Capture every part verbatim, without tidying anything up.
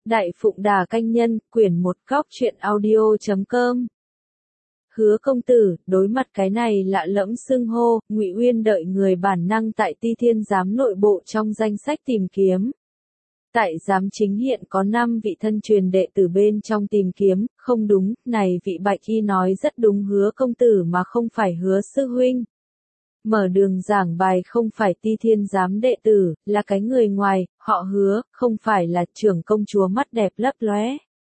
Đại Phụng Đà Canh Nhân, quyển một góc truyện audio chấm com. Hứa công tử, đối mặt cái này lạ lẫm xưng hô, Ngụy Uyên đợi người bản năng tại Ti Thiên giám nội bộ trong danh sách tìm kiếm. Tại giám chính hiện có năm vị thân truyền đệ tử bên trong tìm kiếm, không đúng, này vị bạch y nói rất đúng, Hứa công tử mà không phải Hứa sư huynh. Mở đường giảng bài không phải Ti Thiên giám đệ tử, là cái người ngoài, họ Hứa, không phải là trưởng công chúa mắt đẹp lấp lóe.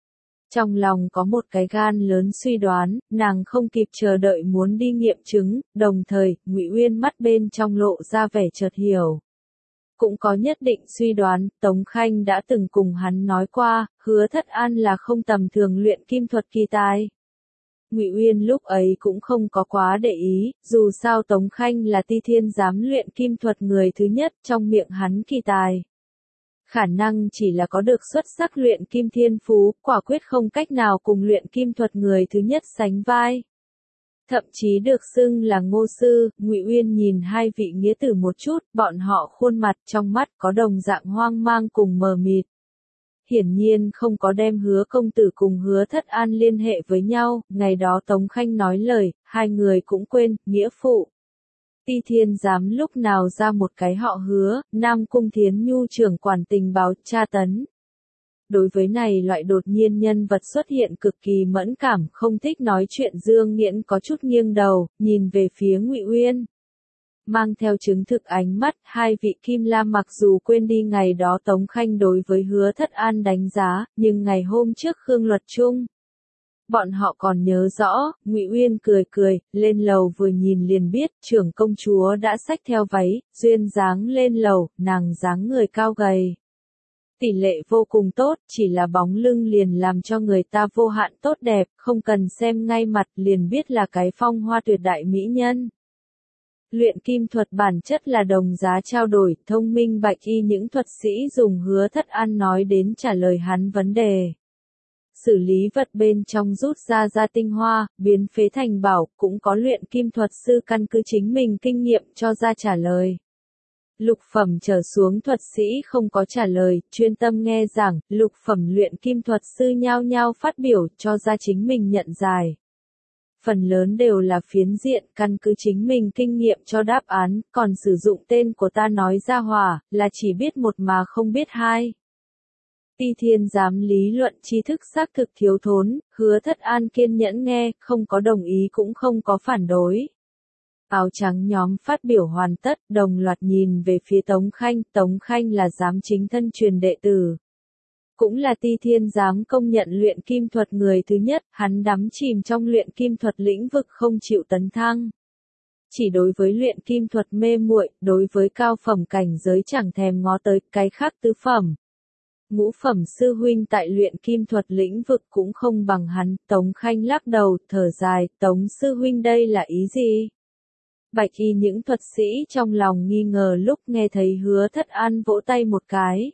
Trong lòng có một cái gan lớn suy đoán, nàng không kịp chờ đợi muốn đi nghiệm chứng, đồng thời, Ngụy Uyên mắt bên trong lộ ra vẻ chợt hiểu. Cũng có nhất định suy đoán, Tống Khanh đã từng cùng hắn nói qua, Hứa Thất An là không tầm thường luyện kim thuật kỳ tài. Ngụy Uyên lúc ấy cũng không có quá để ý, dù sao Tống Khanh là Ti Thiên giám luyện kim thuật người thứ nhất, trong miệng hắn kỳ tài. Khả năng chỉ là có được xuất sắc luyện kim thiên phú, quả quyết không cách nào cùng luyện kim thuật người thứ nhất sánh vai. Thậm chí được xưng là ngô sư, Ngụy Uyên nhìn hai vị nghĩa tử một chút, bọn họ khuôn mặt trong mắt có đồng dạng hoang mang cùng mờ mịt. Hiển nhiên không có đem Hứa công tử cùng Hứa Thất An liên hệ với nhau, ngày đó Tống Khanh nói lời, hai người cũng quên, nghĩa phụ. Ti Thiên giám lúc nào ra một cái họ Hứa, Nam Cung Thiến Nhu trưởng quản tình báo tra tấn. Đối với này loại đột nhiên nhân vật xuất hiện cực kỳ mẫn cảm, không thích nói chuyện, Dương Nghiễn có chút nghiêng đầu, nhìn về phía Ngụy Uyên. Mang theo chứng thực ánh mắt, hai vị Kim Lam mặc dù quên đi ngày đó Tống Khanh đối với Hứa Thất An đánh giá, nhưng ngày hôm trước Khương Luật Trung. Bọn họ còn nhớ rõ, Ngụy Uyên cười cười, lên lầu vừa nhìn liền biết, trưởng công chúa đã xách theo váy, duyên dáng lên lầu, nàng dáng người cao gầy. Tỷ lệ vô cùng tốt, chỉ là bóng lưng liền làm cho người ta vô hạn tốt đẹp, không cần xem ngay mặt liền biết là cái phong hoa tuyệt đại mỹ nhân. Luyện kim thuật bản chất là đồng giá trao đổi, thông minh bạch y những thuật sĩ dùng Hứa Thất An nói đến trả lời hắn vấn đề. Xử lý vật bên trong rút ra ra tinh hoa, biến phế thành bảo, cũng có luyện kim thuật sư căn cứ chính mình kinh nghiệm cho ra trả lời. Lục phẩm trở xuống thuật sĩ không có trả lời, chuyên tâm nghe giảng, lục phẩm luyện kim thuật sư nhao nhao phát biểu cho ra chính mình nhận giải. Phần lớn đều là phiến diện, căn cứ chính mình kinh nghiệm cho đáp án, còn sử dụng tên của ta nói ra hòa, là chỉ biết một mà không biết hai. Ti Thiên giám lý luận tri thức xác thực thiếu thốn, Hứa Thất An kiên nhẫn nghe, không có đồng ý cũng không có phản đối. Áo trắng nhóm phát biểu hoàn tất, đồng loạt nhìn về phía Tống Khanh, Tống Khanh là giám chính thân truyền đệ tử. Cũng là Ti Thiên giám công nhận luyện kim thuật người thứ nhất, hắn đắm chìm trong luyện kim thuật lĩnh vực không chịu tấn thăng. Chỉ đối với luyện kim thuật mê muội, đối với cao phẩm cảnh giới chẳng thèm ngó tới, cái khác tứ phẩm. Ngũ phẩm sư huynh tại luyện kim thuật lĩnh vực cũng không bằng hắn, Tống Khanh lắc đầu, thở dài, Tống sư huynh đây là ý gì? Bạch y những thuật sĩ trong lòng nghi ngờ lúc nghe thấy Hứa Thất An vỗ tay một cái.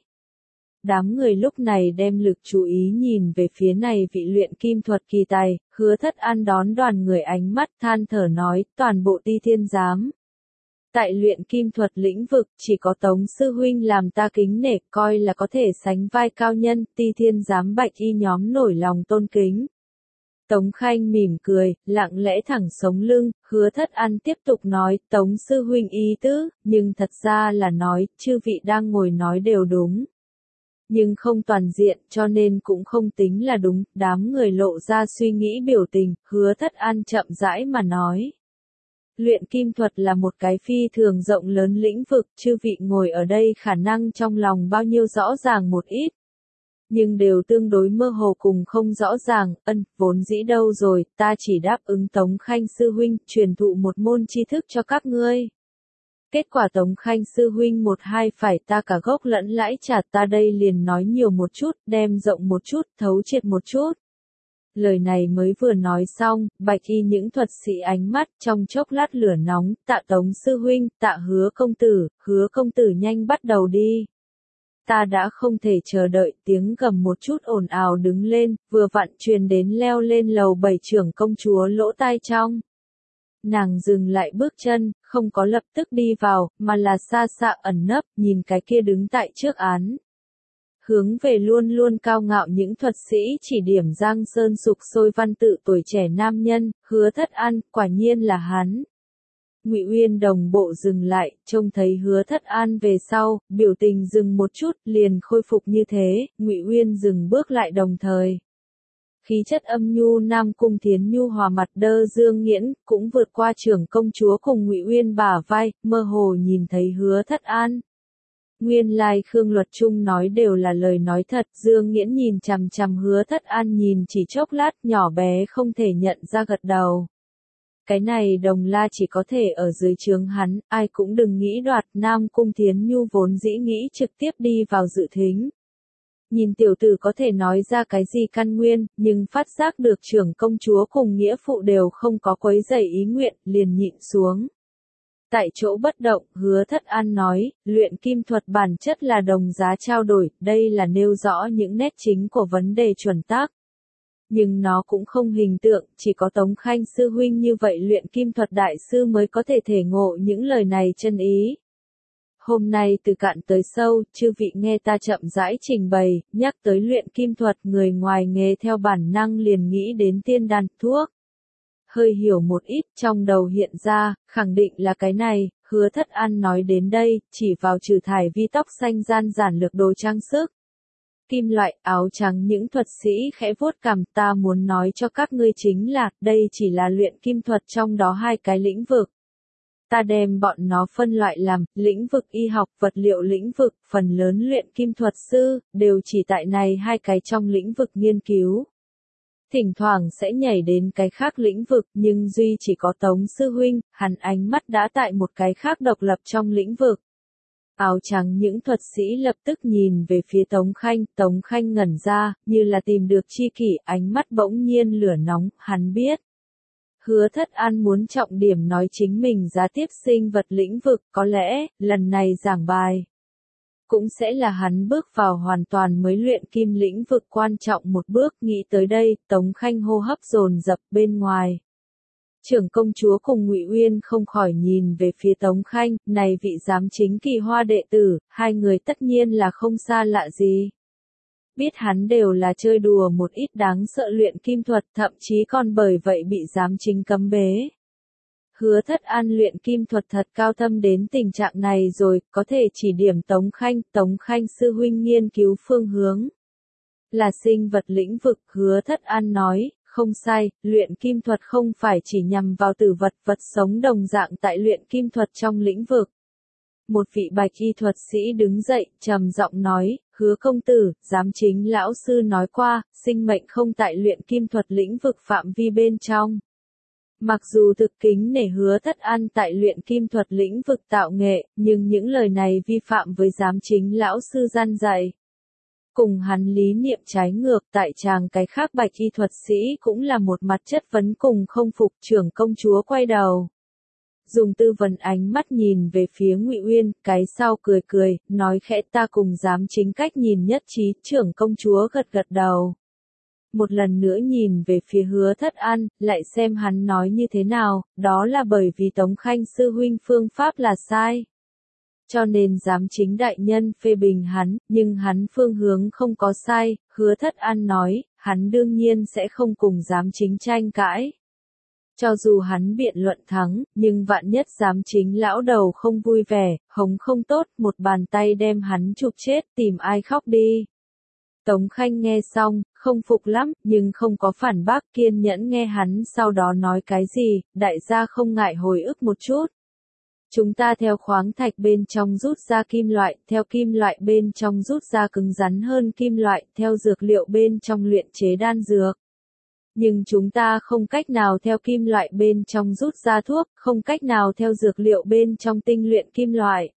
Đám người lúc này đem lực chú ý nhìn về phía này vị luyện kim thuật kỳ tài, Hứa Thất An đón đoàn người ánh mắt than thở nói, toàn bộ Ti Thiên giám. Tại luyện kim thuật lĩnh vực, chỉ có Tống sư huynh làm ta kính nể, coi là có thể sánh vai cao nhân, Ti Thiên giám bạch y nhóm nổi lòng tôn kính. Tống Khanh mỉm cười, lặng lẽ thẳng sống lưng, Hứa Thất An tiếp tục nói, Tống sư huynh ý tứ, nhưng thật ra là nói, chư vị đang ngồi nói đều đúng. Nhưng không toàn diện, cho nên cũng không tính là đúng, đám người lộ ra suy nghĩ biểu tình, Hứa Thất An chậm rãi mà nói. Luyện kim thuật là một cái phi thường rộng lớn lĩnh vực, chư vị ngồi ở đây khả năng trong lòng bao nhiêu rõ ràng một ít. Nhưng đều tương đối mơ hồ cùng không rõ ràng, ân, vốn dĩ đâu rồi, ta chỉ đáp ứng Tống Khanh sư huynh, truyền thụ một môn tri thức cho các ngươi. Kết quả Tống Khanh sư huynh một hai phải ta cả gốc lẫn lãi trả, ta đây liền nói nhiều một chút, đem rộng một chút, thấu triệt một chút. Lời này mới vừa nói xong, bạch y những thuật sĩ ánh mắt trong chốc lát lửa nóng, tạ Tống sư huynh, tạ Hứa công tử, Hứa công tử nhanh bắt đầu đi. Ta đã không thể chờ đợi, tiếng gầm một chút ồn ào đứng lên, vừa vặn truyền đến leo lên lầu bảy trưởng công chúa lỗ tai trong. Nàng dừng lại bước chân, không có lập tức đi vào, mà là xa xạ ẩn nấp, nhìn cái kia đứng tại trước án. hướng về luôn luôn cao ngạo những thuật sĩ chỉ điểm Giang Sơn sục sôi văn tự tuổi trẻ nam nhân, Hứa Thất An, quả nhiên là hắn. Ngụy Uyên đồng bộ dừng lại, trông thấy Hứa Thất An về sau, biểu tình dừng một chút, liền khôi phục như thế, Ngụy Uyên dừng bước lại đồng thời. Khí chất âm nhu Nam Cung Thiến Nhu hòa mặt đơ dương nghiễn, cũng vượt qua trưởng công chúa cùng Ngụy Uyên bả vai, mơ hồ nhìn thấy Hứa Thất An. Nguyên lai Khương Luật Trung nói đều là lời nói thật, Dương Nghiễn nhìn chằm chằm Hứa Thất An nhìn chỉ chốc lát, nhỏ bé không thể nhận ra gật đầu. Cái này Đồng La chỉ có thể ở dưới trướng hắn, ai cũng đừng nghĩ đoạt. Nam Cung Thiến Nhu vốn dĩ nghĩ trực tiếp đi vào dự thính. Nhìn tiểu tử có thể nói ra cái gì căn nguyên, nhưng phát giác được trưởng công chúa cùng nghĩa phụ đều không có quấy rầy ý nguyện, liền nhịn xuống. Tại chỗ bất động, Hứa Thất An nói, luyện kim thuật bản chất là đồng giá trao đổi, đây là nêu rõ những nét chính của vấn đề chuẩn tắc. Nhưng nó cũng không hình tượng, chỉ có Tống Khanh sư huynh như vậy luyện kim thuật đại sư mới có thể thể ngộ những lời này chân ý. Hôm nay từ cạn tới sâu, chư vị nghe ta chậm rãi trình bày, nhắc tới luyện kim thuật, người ngoài nghề theo bản năng liền nghĩ đến tiên đan thuốc. Hơi hiểu một ít trong đầu hiện ra, khẳng định là cái này. Hứa Thất An nói đến đây, chỉ vào trừ thải vi tóc xanh gian giản lược đồ trang sức. Kim loại, áo trắng những thuật sĩ khẽ vuốt cằm, ta muốn nói cho các ngươi chính là, đây chỉ là luyện kim thuật trong đó hai cái lĩnh vực. Ta đem bọn nó phân loại làm, lĩnh vực y học, vật liệu lĩnh vực, phần lớn luyện kim thuật sư, đều chỉ tại này hai cái trong lĩnh vực nghiên cứu. Thỉnh thoảng sẽ nhảy đến cái khác lĩnh vực, nhưng duy chỉ có Tống sư huynh, hắn ánh mắt đã tại một cái khác độc lập trong lĩnh vực. Áo trắng những thuật sĩ lập tức nhìn về phía Tống Khanh, Tống Khanh ngẩn ra, như là tìm được chi kỷ, ánh mắt bỗng nhiên lửa nóng, hắn biết. Hứa Thất An muốn trọng điểm nói chính mình giá tiếp sinh vật lĩnh vực, có lẽ, lần này giảng bài. Cũng sẽ là hắn bước vào hoàn toàn mới luyện kim lĩnh vực quan trọng một bước, nghĩ tới đây, Tống Khanh hô hấp dồn dập bên ngoài. Trưởng công chúa cùng Ngụy Uyên không khỏi nhìn về phía Tống Khanh, này vị giám chính Kỳ Hoa đệ tử, hai người tất nhiên là không xa lạ gì. Biết hắn đều là chơi đùa một ít đáng sợ luyện kim thuật, thậm chí còn bởi vậy bị giám chính cấm bế. Hứa Thất An luyện kim thuật thật cao thâm đến tình trạng này rồi, có thể chỉ điểm Tống Khanh, Tống Khanh sư huynh nghiên cứu phương hướng. Là sinh vật lĩnh vực, Hứa Thất An nói, không sai, luyện kim thuật không phải chỉ nhằm vào tử vật, vật sống đồng dạng tại luyện kim thuật trong lĩnh vực. Một vị bạch y thuật sĩ đứng dậy, trầm giọng nói, Hứa công tử, giám chính lão sư nói qua, sinh mệnh không tại luyện kim thuật lĩnh vực phạm vi bên trong. Mặc dù thực kính nể Hứa Thất An tại luyện kim thuật lĩnh vực tạo nghệ, nhưng những lời này vi phạm với giám chính lão sư gian dạy. Cùng hắn lý niệm trái ngược, tại chàng cái khác bạch y thuật sĩ cũng là một mặt chất vấn cùng không phục. Trưởng công chúa quay đầu. Dùng tư vấn ánh mắt nhìn về phía Ngụy Uyên, cái sau cười cười, nói khẽ ta cùng giám chính cách nhìn nhất trí. Trưởng công chúa gật gật đầu. Một lần nữa nhìn về phía Hứa Thất An, lại xem hắn nói như thế nào, đó là bởi vì Tống Khanh sư huynh phương pháp là sai. Cho nên giám chính đại nhân phê bình hắn, nhưng hắn phương hướng không có sai. Hứa Thất An nói, hắn đương nhiên sẽ không cùng giám chính tranh cãi. Cho dù hắn biện luận thắng, nhưng vạn nhất giám chính lão đầu không vui vẻ, hống không tốt, một bàn tay đem hắn chụp chết, tìm ai khóc đi. Tống Khanh nghe xong, không phục lắm, nhưng không có phản bác, kiên nhẫn nghe hắn sau đó nói cái gì, đại gia không ngại hồi ức một chút. Chúng ta theo khoáng thạch bên trong rút ra kim loại, theo kim loại bên trong rút ra cứng rắn hơn kim loại, theo dược liệu bên trong luyện chế đan dược. Nhưng chúng ta không cách nào theo kim loại bên trong rút ra thuốc, không cách nào theo dược liệu bên trong tinh luyện kim loại.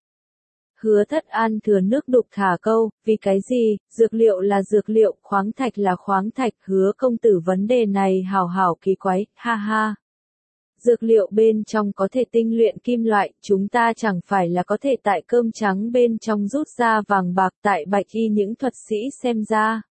Hứa Thất An thừa nước đục thả câu, vì cái gì, dược liệu là dược liệu, khoáng thạch là khoáng thạch, Hứa công tử vấn đề này hảo hảo kỳ quái, ha ha. Dược liệu bên trong có thể tinh luyện kim loại, chúng ta chẳng phải là có thể tại cơm trắng bên trong rút ra vàng bạc, tại bạch y những thuật sĩ xem ra.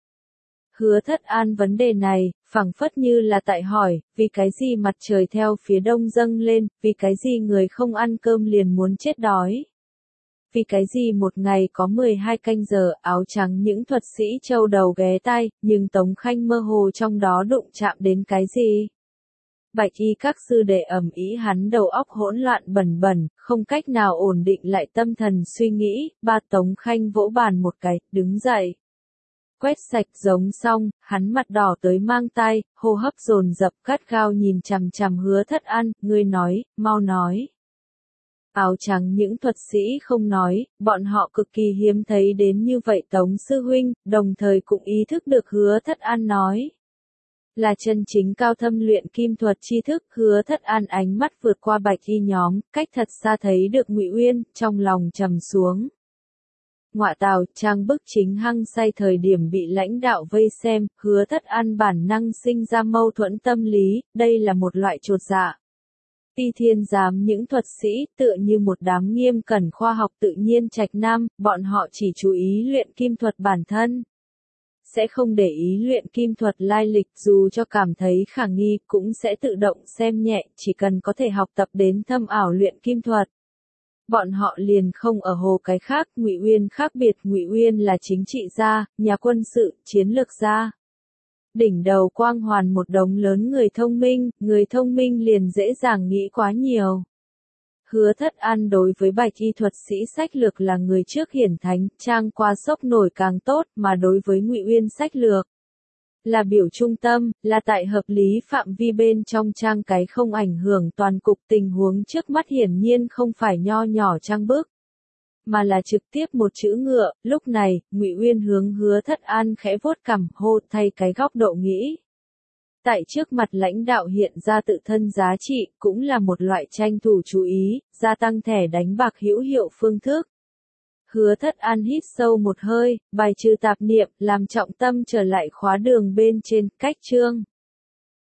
Hứa Thất An vấn đề này, phảng phất như là tại hỏi, vì cái gì mặt trời theo phía đông dâng lên, vì cái gì người không ăn cơm liền muốn chết đói. Vì cái gì một ngày có mười hai canh giờ, áo trắng những thuật sĩ châu đầu ghé tai, nhưng Tống Khanh mơ hồ trong đó đụng chạm đến cái gì? Bạch y các sư đệ ầm ĩ, hắn đầu óc hỗn loạn bần bần, không cách nào ổn định lại tâm thần suy nghĩ. Ba Tống Khanh vỗ bàn một cái, đứng dậy. Quét sạch giống xong, hắn mặt đỏ tới mang tai, hô hấp dồn dập gắt gao nhìn chằm chằm Hứa Thất An, ngươi nói, mau nói. Áo trắng những thuật sĩ không nói, bọn họ cực kỳ hiếm thấy đến như vậy Tống sư huynh, đồng thời cũng ý thức được Hứa Thất An nói. Là chân chính cao thâm luyện kim thuật tri thức. Hứa Thất An ánh mắt vượt qua bạch y nhóm, cách thật xa thấy được Ngụy Uyên, trong lòng trầm xuống. Ngọa tào, trang bức chính hăng say thời điểm bị lãnh đạo vây xem, Hứa Thất An bản năng sinh ra mâu thuẫn tâm lý, đây là một loại chột dạ. Ti Thiên giám những thuật sĩ, tựa như một đám nghiêm cẩn khoa học tự nhiên trạch nam, bọn họ chỉ chú ý luyện kim thuật bản thân. Sẽ không để ý luyện kim thuật lai lịch, dù cho cảm thấy khả nghi, cũng sẽ tự động xem nhẹ, chỉ cần có thể học tập đến thâm ảo luyện kim thuật. Bọn họ liền không ở hồ cái khác. Ngụy Uyên khác biệt, Ngụy Uyên là chính trị gia, nhà quân sự, chiến lược gia. Đỉnh đầu quang hoàn một đống lớn người thông minh, người thông minh liền dễ dàng nghĩ quá nhiều. Hứa Thất An đối với bạch y thuật sĩ sách lược là người trước hiển thánh, trang qua sốc nổi càng tốt, mà đối với Ngụy Uyên sách lược là biểu trung tâm, là tại hợp lý phạm vi bên trong trang cái không ảnh hưởng toàn cục. Tình huống trước mắt hiển nhiên không phải nho nhỏ trang bức, mà là trực tiếp một chữ ngựa. Lúc này, Ngụy Uyên hướng Hứa Thất An khẽ vuốt cằm, hô, thay cái góc độ nghĩ. Tại trước mặt lãnh đạo hiện ra tự thân giá trị, cũng là một loại tranh thủ chú ý, gia tăng thẻ đánh bạc hữu hiệu phương thức. Hứa Thất An hít sâu một hơi, bài trừ tạp niệm, làm trọng tâm trở lại khóa đường bên trên, cách chương.